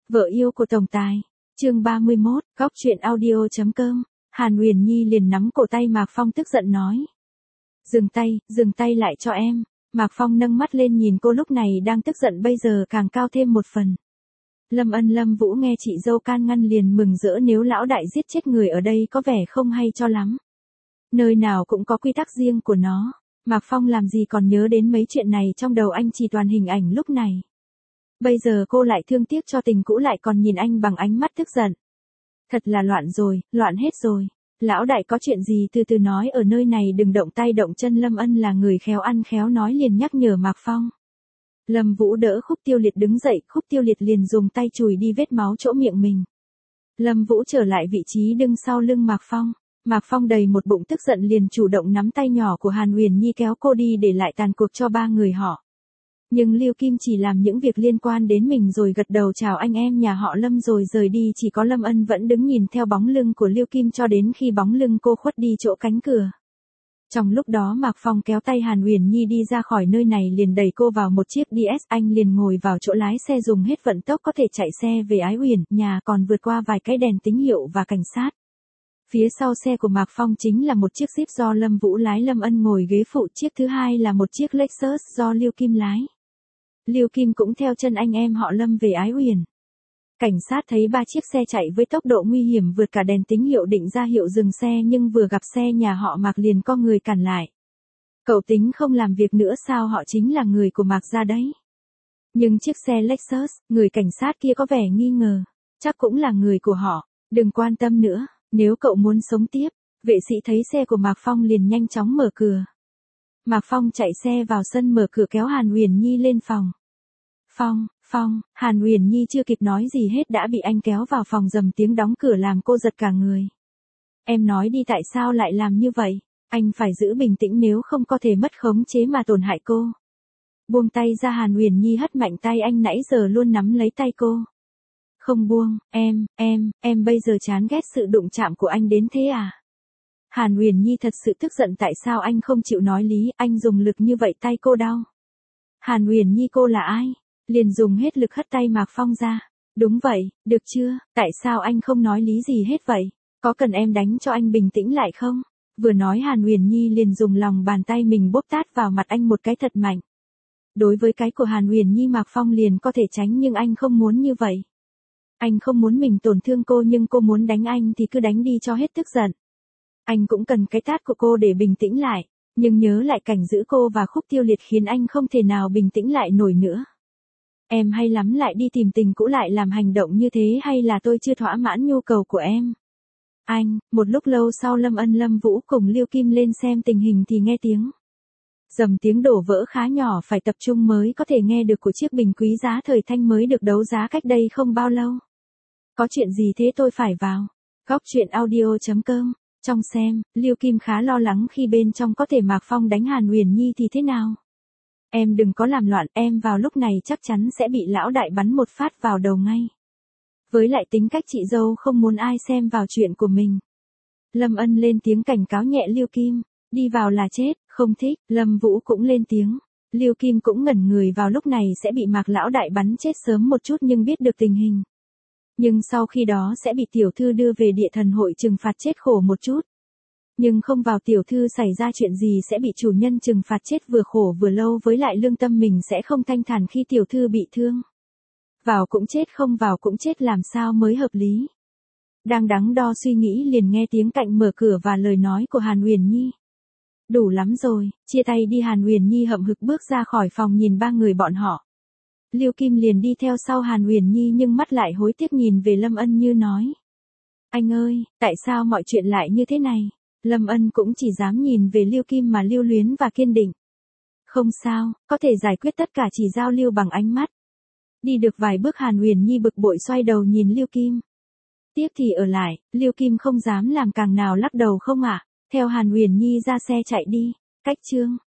Vợ yêu của tổng tài. Chương 31, góc truyện audio.com. Hàn Huyền Nhi liền nắm cổ tay Mạc Phong tức giận nói. Dừng tay lại cho em. Mạc Phong nâng mắt lên nhìn cô lúc này đang tức giận bây giờ càng cao thêm một phần. Lâm Ân Lâm Vũ nghe chị dâu can ngăn liền mừng rỡ, nếu lão đại giết chết người ở đây có vẻ không hay cho lắm. Nơi nào cũng có quy tắc riêng của nó. Mạc Phong làm gì còn nhớ đến mấy chuyện này, trong đầu anh chỉ toàn hình ảnh lúc này. Bây giờ cô lại thương tiếc cho tình cũ, lại còn nhìn anh bằng ánh mắt tức giận. Thật là loạn rồi, loạn hết rồi. Lão đại có chuyện gì từ từ nói, ở nơi này đừng động tay động chân. Lâm Ân là người khéo ăn khéo nói liền nhắc nhở Mạc Phong. Lâm Vũ đỡ Khúc Tiêu Liệt đứng dậy, Khúc Tiêu Liệt liền dùng tay chùi đi vết máu chỗ miệng mình. Lâm Vũ trở lại vị trí đứng sau lưng Mạc Phong. Mạc Phong đầy một bụng tức giận liền chủ động nắm tay nhỏ của Hàn Huyền Nhi kéo cô đi để lại tàn cuộc cho ba người họ. Nhưng Lưu Kim chỉ làm những việc liên quan đến mình rồi gật đầu chào anh em nhà họ Lâm rồi rời đi, chỉ có Lâm Ân vẫn đứng nhìn theo bóng lưng của Lưu Kim cho đến khi bóng lưng cô khuất đi chỗ cánh cửa. Trong lúc đó Mạc Phong kéo tay Hàn Huyền Nhi đi ra khỏi nơi này liền đẩy cô vào một chiếc DS, anh liền ngồi vào chỗ lái xe dùng hết vận tốc có thể chạy xe về Ái Uyển, nhà còn vượt qua vài cái đèn tín hiệu và cảnh sát. Phía sau xe của Mạc Phong chính là một chiếc Jeep do Lâm Vũ lái, Lâm Ân ngồi ghế phụ, chiếc thứ hai là một chiếc Lexus do Lưu Kim lái. Lưu Kim cũng theo chân anh em họ Lâm về Ái Uyển. Cảnh sát thấy ba chiếc xe chạy với tốc độ nguy hiểm vượt cả đèn tín hiệu định ra hiệu dừng xe, nhưng vừa gặp xe nhà họ Mạc liền có người cản lại. Cậu tính không làm việc nữa sao, họ chính là người của Mạc gia đấy. Nhưng chiếc xe Lexus, người cảnh sát kia có vẻ nghi ngờ. Chắc cũng là người của họ, đừng quan tâm nữa, nếu cậu muốn sống tiếp. Vệ sĩ thấy xe của Mạc Phong liền nhanh chóng mở cửa. Mạc Phong chạy xe vào sân mở cửa kéo Hàn Huyền Nhi lên phòng. Phong, Hàn Huyền Nhi chưa kịp nói gì hết đã bị anh kéo vào phòng, dầm tiếng đóng cửa làm cô giật cả người. Em nói đi, tại sao lại làm như vậy? Anh phải giữ bình tĩnh, nếu không có thể mất khống chế mà tổn hại cô. Buông tay ra, Hàn Huyền Nhi hất mạnh tay anh nãy giờ luôn nắm lấy tay cô. Không buông, em bây giờ chán ghét sự đụng chạm của anh đến thế à? Hàn Huyền Nhi thật sự tức giận, tại sao anh không chịu nói lý, anh dùng lực như vậy tay cô đau. Hàn Huyền Nhi, cô là ai? Liền dùng hết lực hất tay Mạc Phong ra. Đúng vậy, được chưa, tại sao anh không nói lý gì hết vậy? Có cần em đánh cho anh bình tĩnh lại không? Vừa nói Hàn Huyền Nhi liền dùng lòng bàn tay mình bóp tát vào mặt anh một cái thật mạnh. Đối với cái của Hàn Huyền Nhi Mạc Phong liền có thể tránh, nhưng anh không muốn như vậy. Anh không muốn mình tổn thương cô, nhưng cô muốn đánh anh thì cứ đánh đi cho hết tức giận. Anh cũng cần cái tát của cô để bình tĩnh lại, nhưng nhớ lại cảnh giữ cô và Khúc Tiêu Liệt khiến anh không thể nào bình tĩnh lại nổi nữa. Em hay lắm, lại đi tìm tình cũ lại làm hành động như thế, hay là tôi chưa thỏa mãn nhu cầu của em? Anh, một lúc lâu sau Lâm Ân Lâm Vũ cùng Lưu Kim lên xem tình hình thì nghe tiếng. Dầm tiếng đổ vỡ khá nhỏ, phải tập trung mới có thể nghe được, của chiếc bình quý giá thời thanh mới được đấu giá cách đây không bao lâu. Có chuyện gì thế, tôi phải vào. Góc truyện audio.com. Trong xem, Lưu Kim khá lo lắng khi bên trong có thể Mạc Phong đánh Hàn Huyền Nhi thì thế nào. Em đừng có làm loạn, em vào lúc này chắc chắn sẽ bị lão đại bắn một phát vào đầu ngay. Với lại tính cách chị dâu không muốn ai xem vào chuyện của mình. Lâm Ân lên tiếng cảnh cáo nhẹ Lưu Kim, đi vào là chết, không thích. Lâm Vũ cũng lên tiếng. Lưu Kim cũng ngẩn người, vào lúc này sẽ bị Mạc lão đại bắn chết sớm một chút nhưng biết được tình hình. Nhưng sau khi đó sẽ bị tiểu thư đưa về địa thần hội trừng phạt chết khổ một chút. Nhưng không vào, tiểu thư xảy ra chuyện gì sẽ bị chủ nhân trừng phạt chết vừa khổ vừa lâu, với lại lương tâm mình sẽ không thanh thản khi tiểu thư bị thương. Vào cũng chết, không vào cũng chết, làm sao mới hợp lý. Đang đắn đo suy nghĩ liền nghe tiếng cạnh mở cửa và lời nói của Hàn Huyền Nhi. Đủ lắm rồi, chia tay đi. Hàn Huyền Nhi hậm hực bước ra khỏi phòng nhìn ba người bọn họ. Lưu Kim liền đi theo sau Hàn Huyền Nhi nhưng mắt lại hối tiếc nhìn về Lâm Ân như nói. Anh ơi, tại sao mọi chuyện lại như thế này? Lâm Ân cũng chỉ dám nhìn về Lưu Kim mà lưu luyến và kiên định. Không sao, có thể giải quyết tất cả chỉ giao lưu bằng ánh mắt. Đi được vài bước Hàn Huyền Nhi bực bội xoay đầu nhìn Lưu Kim. Tiếp thì ở lại, Lưu Kim không dám làm càng nào lắc đầu không ạ. Theo Hàn Huyền Nhi ra xe chạy đi. Cách chương